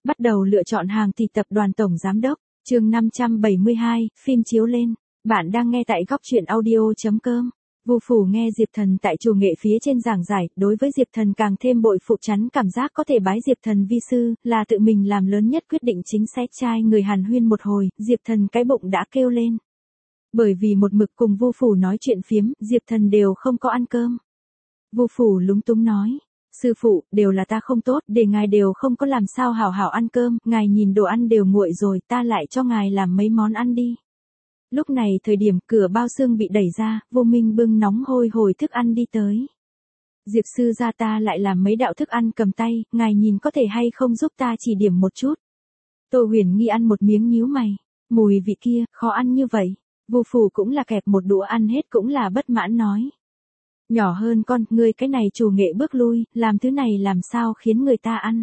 Bắt đầu lựa chọn hàng thì tập đoàn tổng giám đốc, chương 572, phim chiếu lên. Bạn đang nghe tại góc truyện audio.com. Vu Phủ nghe Diệp Thần tại chùa nghệ phía trên giảng giải, đối với Diệp Thần càng thêm bội phục chắn cảm giác có thể bái Diệp Thần vi sư, là tự mình làm lớn nhất quyết định chính xác. Trai người hàn huyên một hồi, Diệp Thần cái bụng đã kêu lên. Bởi vì một mực cùng Vu Phủ nói chuyện phiếm, Diệp Thần đều không có ăn cơm. Vu Phủ lúng túng nói. Sư phụ, đều là ta không tốt, để ngài đều không có làm sao hảo hảo ăn cơm, ngài nhìn đồ ăn đều nguội rồi, ta lại cho ngài làm mấy món ăn đi. Lúc này thời điểm cửa bao xương bị đẩy ra, Vô Minh bưng nóng hôi hổi thức ăn đi tới. Diệp sư gia, ta lại làm mấy đạo thức ăn cầm tay, ngài nhìn có thể hay không giúp ta chỉ điểm một chút. Tô Huyền Nghi ăn một miếng nhíu mày, mùi vị kia, khó ăn như vậy. Vu Phủ cũng là kẹp một đũa ăn hết cũng là bất mãn nói. Nhỏ hơn con, ngươi cái này chủ nghệ bước lui, làm thứ này làm sao khiến người ta ăn.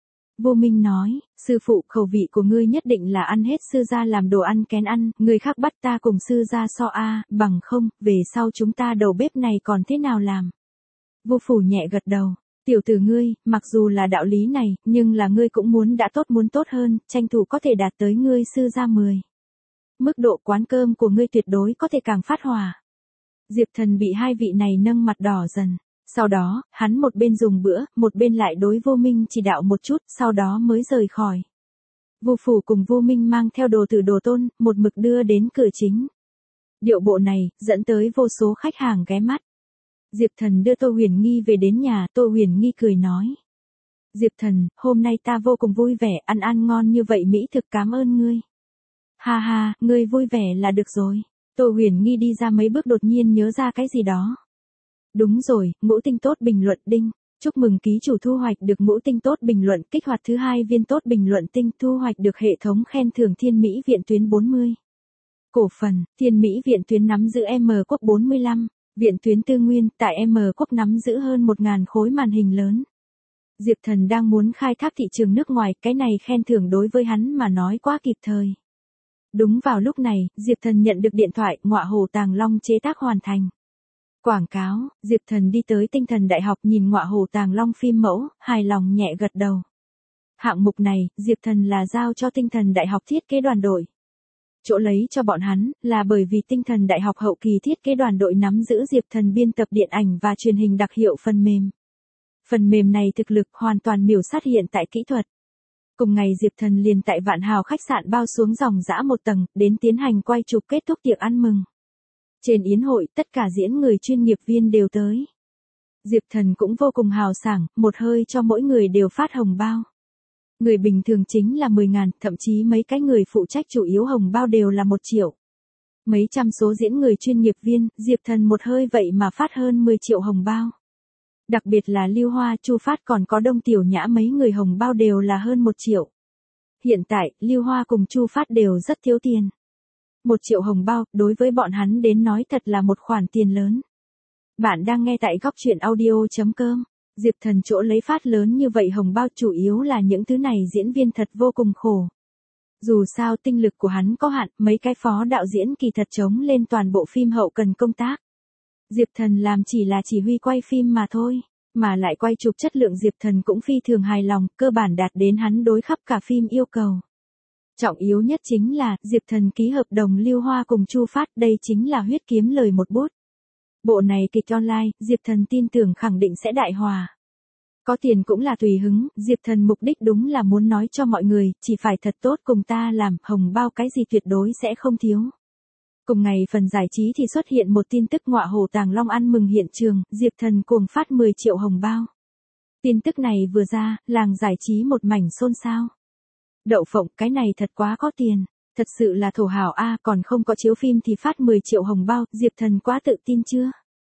Vô Minh nói, sư phụ, khẩu vị của ngươi nhất định là ăn hết sư gia làm đồ ăn kén ăn, người khác bắt ta cùng sư gia so bằng không, về sau chúng ta đầu bếp này còn thế nào làm. Vô Phủ nhẹ gật đầu, tiểu tử ngươi, mặc dù là đạo lý này, nhưng là ngươi cũng muốn tốt hơn, tranh thủ có thể đạt tới ngươi sư gia 10. Mức độ quán cơm của ngươi tuyệt đối có thể càng phát hỏa. Diệp Thần bị hai vị này nâng mặt đỏ dần. Sau đó, hắn một bên dùng bữa, một bên lại đối Vô Minh chỉ đạo một chút, sau đó mới rời khỏi. Vu Phủ cùng Vô Minh mang theo đồ tử đồ tôn, một mực đưa đến cửa chính. Điệu bộ này, dẫn tới vô số khách hàng ghé mắt. Diệp Thần đưa Tô Huyền Nghi về đến nhà, Tô Huyền Nghi cười nói. Diệp Thần, hôm nay ta vô cùng vui vẻ, ăn ngon như vậy mỹ thực, cảm ơn ngươi. Ha ha, ngươi vui vẻ là được rồi. Tô Huyền Nghi đi ra mấy bước đột nhiên nhớ ra cái gì đó. Đúng rồi, ngũ tinh tốt bình luận đinh. Chúc mừng ký chủ thu hoạch được ngũ tinh tốt bình luận, kích hoạt thứ 2 viên tốt bình luận tinh, thu hoạch được hệ thống khen thưởng Thiên Mỹ Viện Tuyến 40. Cổ phần, Thiên Mỹ Viện Tuyến nắm giữ M Quốc 45, Viện Tuyến Tư Nguyên tại M Quốc nắm giữ hơn 1.000 khối màn hình lớn. Diệp Thần đang muốn khai thác thị trường nước ngoài, cái này khen thưởng đối với hắn mà nói quá kịp thời. Đúng vào lúc này, Diệp Thần nhận được điện thoại, Ngọa Hổ Tàng Long chế tác hoàn thành. Quảng cáo, Diệp Thần đi tới Tinh Thần Đại học nhìn Ngọa Hổ Tàng Long phim mẫu, hài lòng nhẹ gật đầu. Hạng mục này, Diệp Thần là giao cho Tinh Thần Đại học thiết kế đoàn đội. Chỗ lấy cho bọn hắn, là bởi vì Tinh Thần Đại học hậu kỳ thiết kế đoàn đội nắm giữ Diệp Thần biên tập điện ảnh và truyền hình đặc hiệu phần mềm. Phần mềm này thực lực hoàn toàn miểu sát hiện tại kỹ thuật. Cùng ngày Diệp Thần liền tại Vạn Hào khách sạn bao xuống dòng dã một tầng, đến tiến hành quay chụp kết thúc tiệc ăn mừng. Trên yến hội, tất cả diễn người chuyên nghiệp viên đều tới. Diệp Thần cũng vô cùng hào sảng, một hơi cho mỗi người đều phát hồng bao. Người bình thường chính là 10.000, thậm chí mấy cái người phụ trách chủ yếu hồng bao đều là 1 triệu. Mấy trăm số diễn người chuyên nghiệp viên, Diệp Thần một hơi vậy mà phát hơn 10 triệu hồng bao. Đặc biệt là Lưu Hoa, Chu Phát còn có Đông Tiểu Nhã, mấy người hồng bao đều là hơn 1 triệu. Hiện tại, Lưu Hoa cùng Chu Phát đều rất thiếu tiền. 1 triệu hồng bao, đối với bọn hắn đến nói thật là một khoản tiền lớn. Bạn đang nghe tại góc truyện audio.com. Diệp Thần chỗ lấy phát lớn như vậy hồng bao chủ yếu là những thứ này diễn viên thật vô cùng khổ. Dù sao tinh lực của hắn có hạn, mấy cái phó đạo diễn kỳ thật chống lên toàn bộ phim hậu cần công tác. Diệp Thần làm chỉ là chỉ huy quay phim mà thôi, mà lại quay chụp chất lượng Diệp Thần cũng phi thường hài lòng, cơ bản đạt đến hắn đối khắp cả phim yêu cầu. Trọng yếu nhất chính là, Diệp Thần ký hợp đồng Lưu Hoa cùng Chu Phát, đây chính là huyết kiếm lời một bút. Bộ này kịch online, Diệp Thần tin tưởng khẳng định sẽ đại hòa. Có tiền cũng là tùy hứng, Diệp Thần mục đích đúng là muốn nói cho mọi người, chỉ phải thật tốt cùng ta làm, hồng bao cái gì tuyệt đối sẽ không thiếu. Cùng ngày phần giải trí thì xuất hiện một tin tức Ngọa Hổ Tàng Long ăn mừng hiện trường, Diệp Thần cuồng phát 10 triệu hồng bao. Tin tức này vừa ra, làng giải trí một mảnh xôn xao. Đậu phộng, cái này thật quá có tiền, thật sự là thổ hào còn không có chiếu phim thì phát 10 triệu hồng bao, Diệp Thần quá tự tin chưa?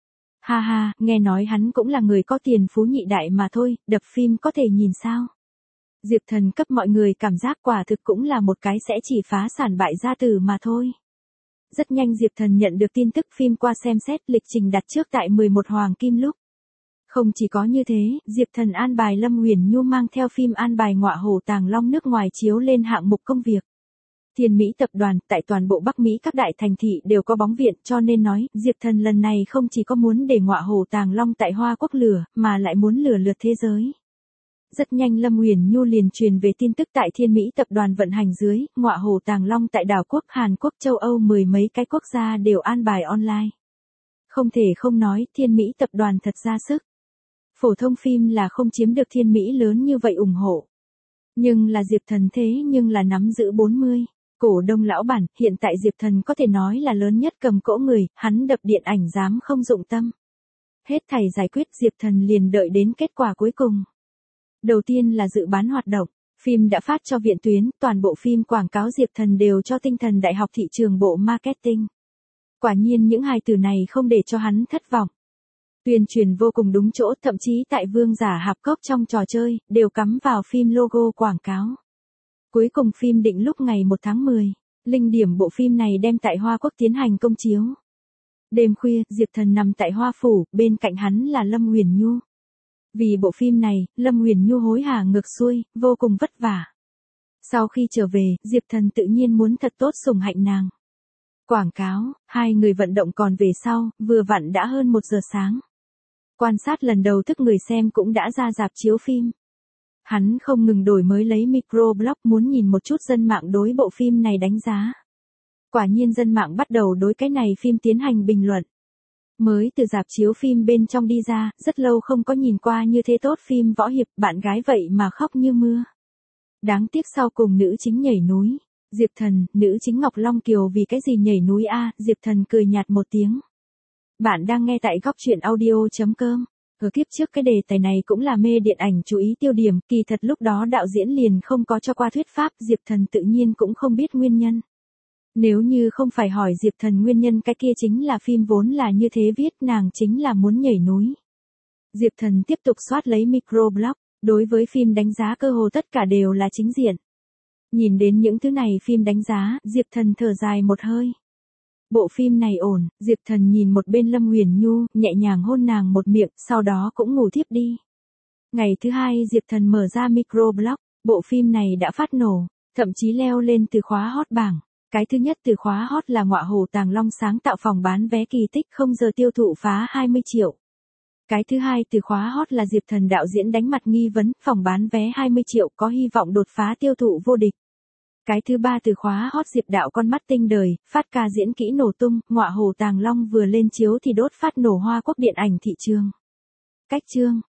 Ha ha, nghe nói hắn cũng là người có tiền phú nhị đại mà thôi, đập phim có thể nhìn sao? Diệp Thần cấp mọi người cảm giác quả thực cũng là một cái sẽ chỉ phá sản bại gia tử mà thôi. Rất nhanh Diệp Thần nhận được tin tức phim qua xem xét, lịch trình đặt trước tại 11 Hoàng Kim lúc. Không chỉ có như thế, Diệp Thần an bài Lâm Huyền Nhu mang theo phim an bài Ngọa Hổ Tàng Long nước ngoài chiếu lên hạng mục công việc. Thiên Mỹ tập đoàn, tại toàn bộ Bắc Mỹ các đại thành thị đều có bóng viện, cho nên nói, Diệp Thần lần này không chỉ có muốn để Ngọa Hổ Tàng Long tại Hoa Quốc lửa, mà lại muốn lừa lượt thế giới. Rất nhanh Lâm Uyển Nhu liền truyền về tin tức tại Thiên Mỹ tập đoàn vận hành dưới, ngọa hổ Tàng Long tại đảo quốc Hàn Quốc, châu Âu mười mấy cái quốc gia đều an bài online. Không thể không nói, Thiên Mỹ tập đoàn thật ra sức. Phổ thông phim là không chiếm được Thiên Mỹ lớn như vậy ủng hộ. Nhưng là Diệp Thần thế nhưng là nắm giữ 40. Cổ đông lão bản, hiện tại Diệp Thần có thể nói là lớn nhất cầm cỗ người, hắn đập điện ảnh dám không dụng tâm. Hết thảy giải quyết, Diệp Thần liền đợi đến kết quả cuối cùng. Đầu tiên là dự bán hoạt động, phim đã phát cho viện tuyến, toàn bộ phim quảng cáo Diệp Thần đều cho Tinh Thần Đại học thị trường bộ marketing. Quả nhiên những hài tử này không để cho hắn thất vọng. Tuyên truyền vô cùng đúng chỗ, thậm chí tại Vương Giả Hạp Cốc trong trò chơi, đều cắm vào phim logo quảng cáo. Cuối cùng phim định lúc ngày 1 tháng 10, linh điểm bộ phim này đem tại Hoa Quốc tiến hành công chiếu. Đêm khuya, Diệp Thần nằm tại Hoa Phủ, bên cạnh hắn là Lâm Uyển Nhu. Vì bộ phim này, Lâm Uyển Nhu hối hả ngược xuôi, vô cùng vất vả. Sau khi trở về, Diệp Thần tự nhiên muốn thật tốt sủng hạnh nàng. Quảng cáo, hai người vận động còn về sau, vừa vặn đã hơn 1 giờ sáng. Quan sát lần đầu thức người xem cũng đã ra rạp chiếu phim. Hắn không ngừng đổi mới lấy microblog muốn nhìn một chút dân mạng đối bộ phim này đánh giá. Quả nhiên dân mạng bắt đầu đối cái này phim tiến hành bình luận. Mới từ rạp chiếu phim bên trong đi ra, rất lâu không có nhìn qua như thế tốt phim võ hiệp, bạn gái vậy mà khóc như mưa. Đáng tiếc sau cùng nữ chính nhảy núi. Diệp Thần, nữ chính Ngọc Long Kiều vì cái gì nhảy núi a? Diệp Thần cười nhạt một tiếng. Bạn đang nghe tại góc truyện audio.com. Ở kiếp trước cái đề tài này cũng là mê điện ảnh chú ý tiêu điểm, kỳ thật lúc đó đạo diễn liền không có cho qua thuyết pháp, Diệp Thần tự nhiên cũng không biết nguyên nhân. Nếu như không phải hỏi Diệp Thần nguyên nhân, cái kia chính là phim vốn là như thế viết, nàng chính là muốn nhảy núi. Diệp Thần tiếp tục soát lấy microblog, đối với phim đánh giá cơ hồ tất cả đều là chính diện. Nhìn đến những thứ này phim đánh giá, Diệp Thần thở dài một hơi. Bộ phim này ổn, Diệp Thần nhìn một bên Lâm Uyển Nhu, nhẹ nhàng hôn nàng một miệng, sau đó cũng ngủ thiếp đi. Ngày thứ hai Diệp Thần mở ra microblog, bộ phim này đã phát nổ, thậm chí leo lên từ khóa hot bảng. Cái thứ nhất từ khóa hot là ngọa hổ Tàng Long sáng tạo phòng bán vé kỳ tích không giờ tiêu thụ phá 20 triệu. Cái thứ hai từ khóa hot là Diệp Thần đạo diễn đánh mặt nghi vấn, phòng bán vé 20 triệu có hy vọng đột phá tiêu thụ vô địch. Cái thứ ba từ khóa hot Diệp đạo con mắt tinh đời, phát ca diễn kỹ nổ tung, ngọa hổ Tàng Long vừa lên chiếu thì đốt phát nổ Hoa Quốc điện ảnh thị trường. Cách chương